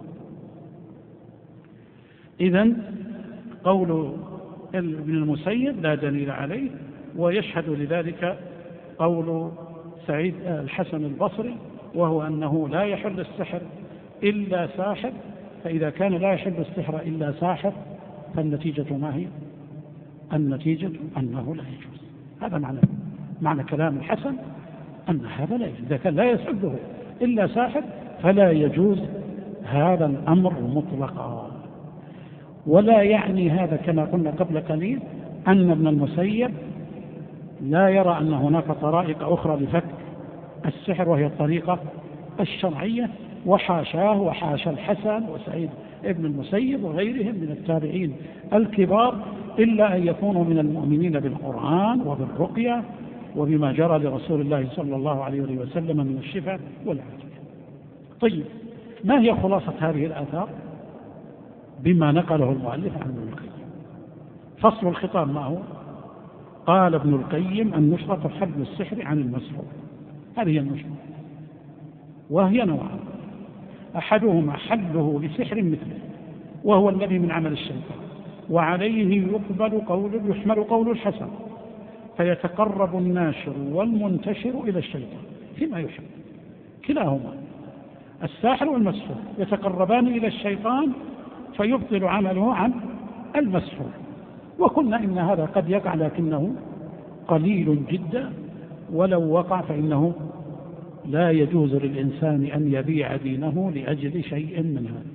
إذن قول ابن المسيب لا دليل عليه، ويشهد لذلك قول سعيد الحسن البصري، وهو أنه لا يحل السحر إلا ساحر، فإذا كان لا يحل السحر إلا ساحر فالنتيجة ما هي؟ النتيجة أنه لا يجوز. هذا معنى كلام الحسن، أن هذا لا يجوز. إذا كان لا يسعده إلا ساحر فلا يجوز هذا الأمر مطلقا. ولا يعني هذا كما قلنا قبل قليل أن ابن المسيب لا يرى أن هناك طرائق أخرى لفك السحر وهي الطريقة الشرعية، وحاشاه وحاشا الحسن وسعيد ابن المسيب وغيرهم من التابعين الكبار، إلا أن يكونوا من المؤمنين بالقرآن وبالرقية وبما جرى لرسول الله صلى الله عليه وسلم من الشفاء والعافية. طيب، ما هي خلاصة هذه الآثار بما نقله المؤلف عن ابن القيم؟ فصل الخطاب ما هو؟ قال ابن القيم: النشرة حل السحر عن المسحور. هذه النشرة، وهي نوعان: أحدهما حله لسحر مثله، وهو الذي من عمل الشيطان، وعليه يحمل قول الحسن، فيتقرب الناشر والمنتشر إلى الشيطان فيما يحب. كلاهما الساحر والمسحور يتقربان إلى الشيطان فيبطل عمله عن المسحور. وقلنا إن هذا قد يقع لكنه قليل جدا، ولو وقع فإنه لا يجوز للإنسان أن يبيع دينه لأجل شيء من هذا.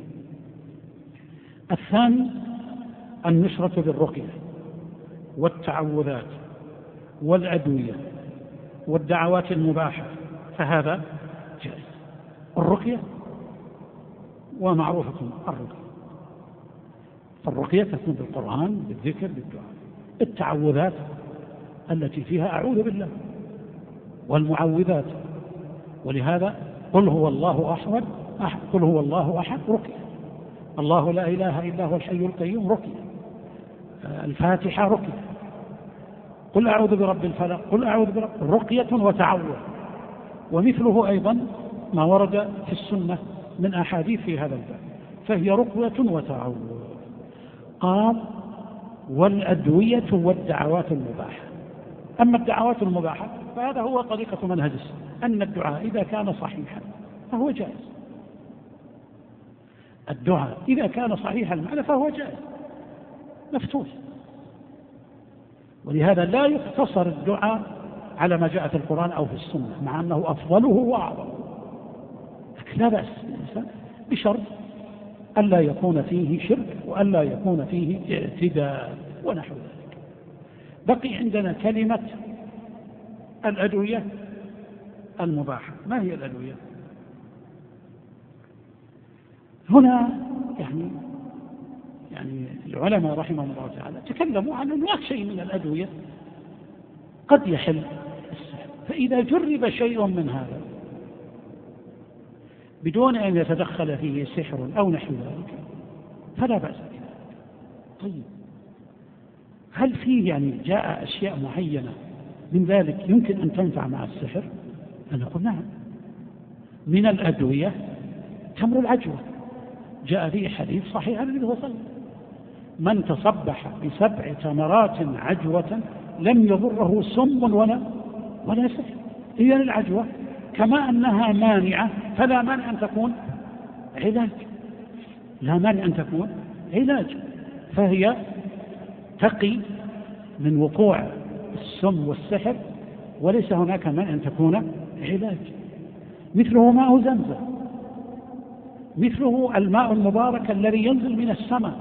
الثاني النشرة بالرقية والتعوذات والأدوية والدعوات المباحة، فهذا جائز. الرقية ومعروفة الرقية، فالرقية تكون بالقرآن بالذكر بالدعاء. التعوذات التي فيها أعوذ بالله، والمعوذات، ولهذا قل هو الله أحد، قل هو الله أحد رقية، الله لا إله إلا هو الحي القيوم رقية، الفاتحة رقية، قل أعوذ برب الفلق، قل أعوذ برب، رقية وتعوذ. ومثله أيضا ما ورد في السنة من أحاديث في هذا الباب، فهي رقية وتعوذ. قال والأدوية والدعوات المباحة. أما الدعوات المباحة فهذا هو طريقة منهج السنة، أن الدعاء إذا كان صحيحا فهو جائز. الدعاء إذا كان صحيح المعنى فهو جائز مفتوح. ولهذا لا يقتصر الدعاء على ما جاء في القرآن أو في السنة، مع أنه أفضله وأعظم، لكن لا بأس الإنسان بشرط ألا يكون فيه شرك وألا يكون فيه اعتداء ونحو ذلك. بقي عندنا كلمة الأدوية المباحة. ما هي الأدوية؟ هنا يعني العلماء رحمهم الله تعالى تكلموا عن أنواع شيء من الأدوية قد يحل السحر، فإذا جرب شيء من هذا بدون أن يتدخل فيه سحر أو نحو ذلك فلا بأس بذلك. طيب هل فيه جاء أشياء معينة من ذلك يمكن أن تنفع مع السحر؟ نقول نعم. من الأدوية تمر العجوة، جاء فيه حديث صحيح عن النبي صلى الله عليه وسلم: من تصبح ب7 تمرات عجوة لم يضره سم ولا سحر. إذن العجوة كما أنها مانعة فلا مانع أن تكون علاج، لا مانع أن تكون علاج، فهي تقي من وقوع السم والسحر وليس هناك مانع أن تكون علاج. مثله ماء زمزم، مثله الماء المبارك الذي ينزل من السماء.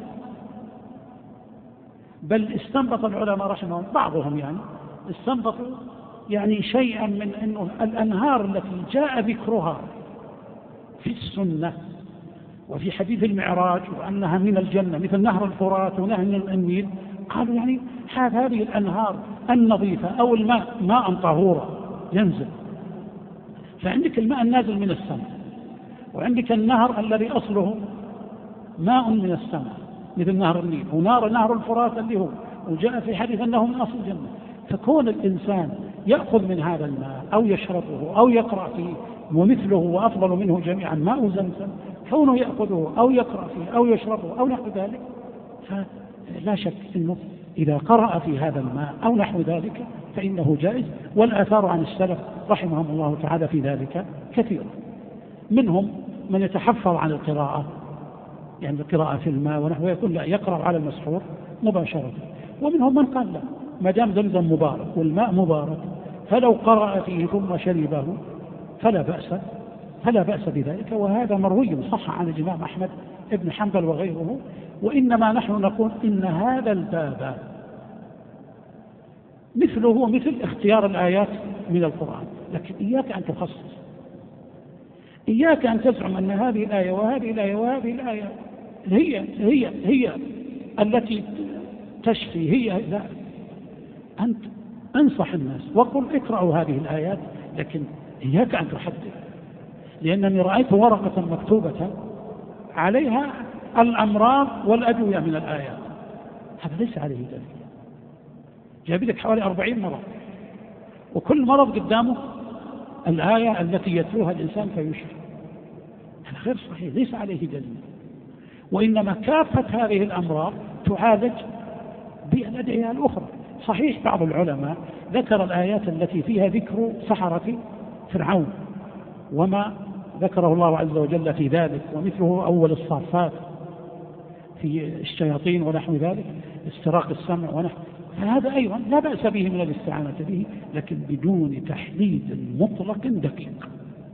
بل استنبط العلماء رحمهم بعضهم استنبطوا شيئا من أنه الأنهار التي جاء ذكرها في السنة وفي حديث المعراج وأنها من الجنة مثل نهر الفرات ونهر النيل، قالوا هذه الأنهار النظيفة أو الماء ماء طهورا ينزل. فعندك الماء النازل من السماء، وعندك النهر الذي أصله ماء من السماء مثل نهر النيل، ونهر الفرات اللي هو وجاء في حديث أنه من أصل الجنة. فكون الإنسان يأخذ من هذا الماء أو يشربه أو يقرأ فيه، ومثله وأفضل منه جميعا ماء زمزم، كونه يأخذه أو يقرأ فيه أو يشربه أو نحو ذلك، فلا شك أنه إذا قرأ في هذا الماء أو نحو ذلك فإنه جائز. والآثار عن السلف رحمهم الله تعالى في ذلك كثيرة. منهم من يتحفظ عن القراءة، القراءة في الماء ونحو يقول لا، يقرأ على المسحور مباشرة. ومنهم من قال لا، ما دام زمزم مبارك والماء مبارك فلو قرأ فيه ثم شربه فلا بأس بذلك. وهذا مروي صح عن الإمام أحمد بن حنبل وغيره. وإنما نحن نقول إن هذا الباب مثله مثل اختيار الآيات من القرآن، لكن إياك أن تخصص، إياك أن تزعم أن هذه الآية وهذه الآية وهذه الآية هي التي تشفي، لا، أنت انصح الناس وقل اقرأوا هذه الآيات، لكن إياك أن تحدد. لأنني رأيت ورقة مكتوبة عليها الأمراض والأدوية من الآيات، هذا ليس عليه دليل. جاب لك حوالي 40 مرض، وكل مرض قدامه الآية التي يتلوها الإنسان فيشفى. هذا غير صحيح، ليس عليه دليل. وإنما كافة هذه الأمراض تعالج بالأدعية الأخرى. صحيح بعض العلماء ذكر الآيات التي فيها ذكر سحرة فرعون وما ذكره الله عز وجل في ذلك، ومثله أول الصافات في الشياطين ونحو ذلك، استراق السمع ونحو، فهذا أيضا لا بأس به من الاستعانة به، لكن بدون تحديد مطلق دقيق.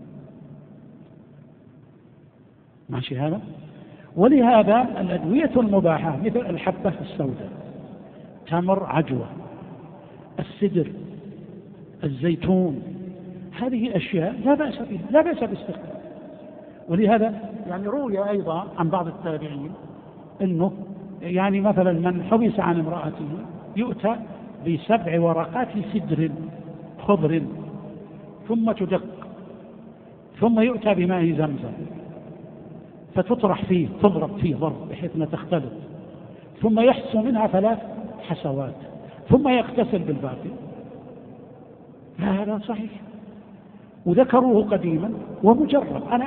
ماشي هذا؟ ولهذا الأدوية المباحة مثل الحبة السوداء، تمر عجوة، السدر، الزيتون، هذه أشياء لا بأس بها، لا بأس باستخدامها. ولهذا روي أيضا عن بعض التابعين أنه مثلا من حبس عن امرأته يؤتى ب7 ورقات سدر خضر ثم تدق، ثم يؤتى بماء زمزم فتطرح فيه، تضرب فيه ضرب بحيث أنها تختلط، ثم يحسو منها 3 حسوات، ثم يغتسل بالباقي، لا هذا صحيح. وذكروه قديما ومجرب. أنا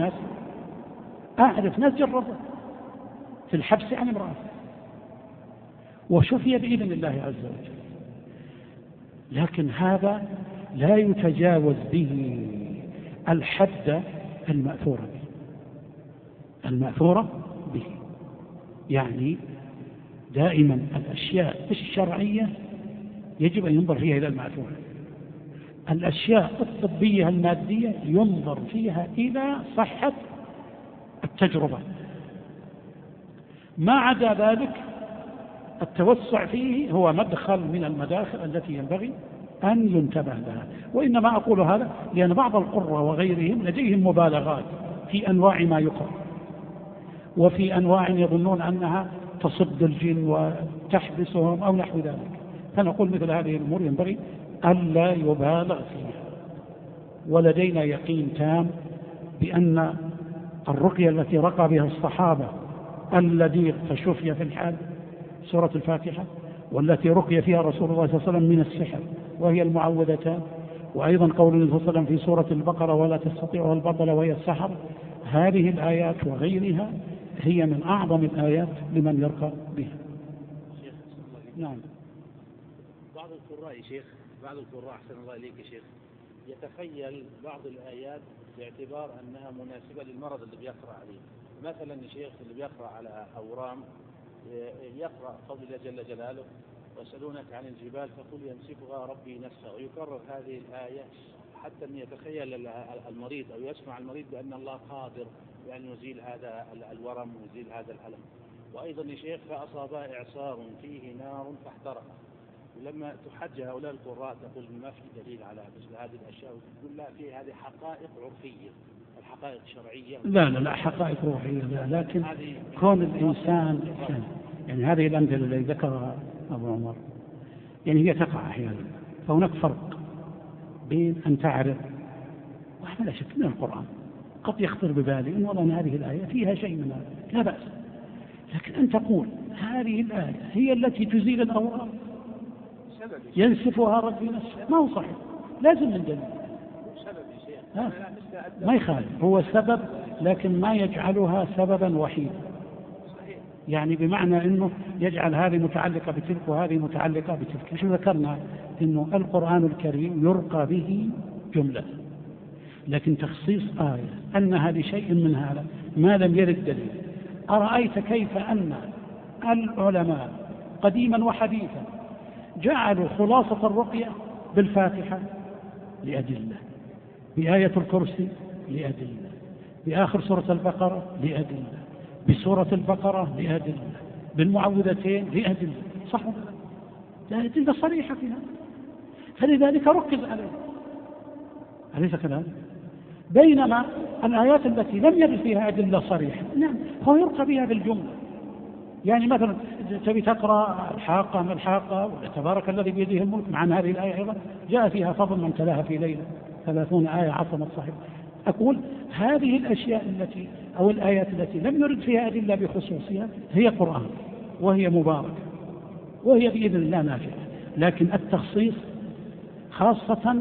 أعرف ناس جربوا في الحبس عن امرأة وشفي بإذن الله عز وجل، لكن هذا لا يتجاوز به الحد المأثورة به. يعني دائما الأشياء الشرعية يجب أن ينظر فيها إلى المأثورة، الأشياء الطبية المادية ينظر فيها إلى صحة التجربة، ما عدا ذلك التوسع فيه هو مدخل من المداخل التي ينبغي أن ينتبه لها. وإنما أقول هذا لأن بعض القراء وغيرهم لديهم مبالغات في أنواع ما يقرأ، وفي أنواع يظنون أنها تصد الجن وتحبسهم أو نحو ذلك. فنقول مثل هذه الأمور ينبغي ألا يبالغ فيها، ولدينا يقين تام بأن الرقية التي رقى بها الصحابة الذي فشفي في الحال سورة الفاتحة، والتي رقي فيها رسول الله صلى الله عليه وسلم من السحر وهي المعوذتان، وأيضا قول النبي صلى الله عليه وسلم في سورة البقرة ولا تستطيعها البطل وهي السحر، هذه الآيات وغيرها هي من أعظم الآيات لمن يرقى بها. نعم. بعض القراء أحسن الله إليك يا شيخ يتخيل بعض الآيات باعتبار أنها مناسبة للمرض اللي بيقرأ عليه. مثلا يا شيخ اللي بيقرأ على أورام يقرأ قول الله جل جلاله ويسألونك عن الجبال فقل ينسفها ربي نسفا، ويكرر هذه الآية حتى أن يتخيل المريض أو يسمع المريض بأن الله قادر بأن يزيل هذا الورم ويزيل هذا الألم. وأيضا يا شيخ فأصابها إعصار فيه نار فاحترق، ولما تحج هؤلاء القراء تقول ما في دليل على مثل هذه الأشياء، وتقول لا في هذه حقائق عرفية، الحقائق شرعية. لا حقائق روحية لا، لكن كون الإنسان يعني هذه الأمثلة التي ذكرها أبو عمر يعني هي تقع أحيانا، فهناك فرق بين أن تعرف ولا شك من القرآن قد يخطر ببالي أن والله هذه الآية فيها شيء من هذا لا بأس، لكن أن تقول هذه الآية هي التي تزيل الأورام ينسفها ربي نسفا، ما هو صحيح، لازم من دليل. ما يخالف، هو سبب لكن ما يجعلها سببا وحيدا، يعني بمعنى أنه يجعل هذه متعلقة بتلك وهذه متعلقة بتلك. شو ذكرنا أنه القرآن الكريم يرقى به جملة، لكن تخصيص آية أنها لشيء من هذا ما لم يرد دليل. أرأيت كيف أن العلماء قديما وحديثا جعلوا خلاصة الرقية بالفاتحة لأدلة، بآية الكرسي لأدلة، بآخر سورة البقرة لأدلة، بسورة البقرة لأدلة، بالمعوذتين لأدلة، صح؟ لا أدلة صريحة فيها، فلذلك ركز عليه، أليس كذلك؟ بينما الآيات التي لم يرد فيها أدلة صريحة نعم هو يرقى بها بالجملة. يعني مثلا تبي تقرأ الحاقة ما الحاقة وتبارك الذي بيده الملك، مع أن هذه الآية أيضا جاء فيها فضل من تلاها في ليلة 30 آية عصمت صاحب. أقول هذه الأشياء التي أو الآيات التي لم يرد فيها أدلة بخصوصها هي قرآن وهي مباركة وهي بإذن الله نافعة، لكن التخصيص خاصة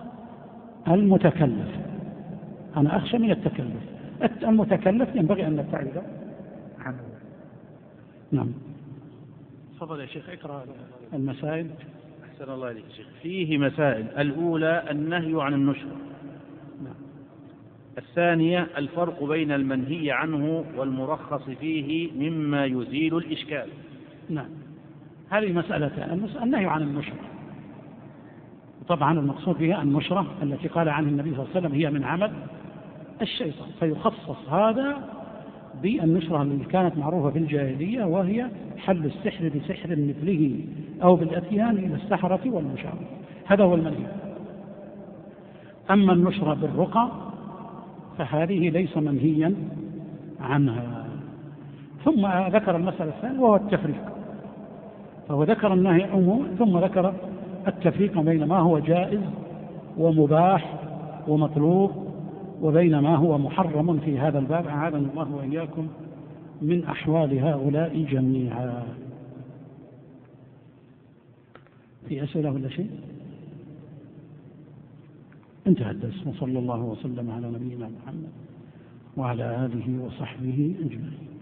المتكلف، أنا أخشى من التكلف، المتكلف ينبغي أن نبتعد عنه. نعم. تفضل يا شيخ اقرأ المسائل. أحسن الله إليك شيخ. فيه مسائل: الأولى النهي عن النشر. نعم. الثانية الفرق بين المنهي عنه والمرخص فيه مما يزيل الإشكال. نعم. هذه مسألتان: النهي عن النشر، طبعا المقصود بها النشرة التي قال عنها النبي صلى الله عليه وسلم هي من عمل الشيطان، فيخصص هذا بالنشرة التي كانت معروفة في الجاهلية وهي حل السحر بسحر مثله أو بالأتيان إلى السحرة والمشاور، هذا هو المنهي. أما النشرة بالرقى فهذه ليس منهيا عنها. ثم ذكر المسألة الثانية وهو التفريق، فهو ذكر النهي عموما ثم ذكر التفريق بين ما هو جائز ومباح ومطلوب وبين ما هو محرم في هذا الباب، أعاذنا الله وإياكم من أحوال هؤلاء جميعا. في أسئلة ولا شيء؟ انتهى الدرس، وصلى الله وسلم على نبينا محمد وعلى آله وصحبه أجمعين.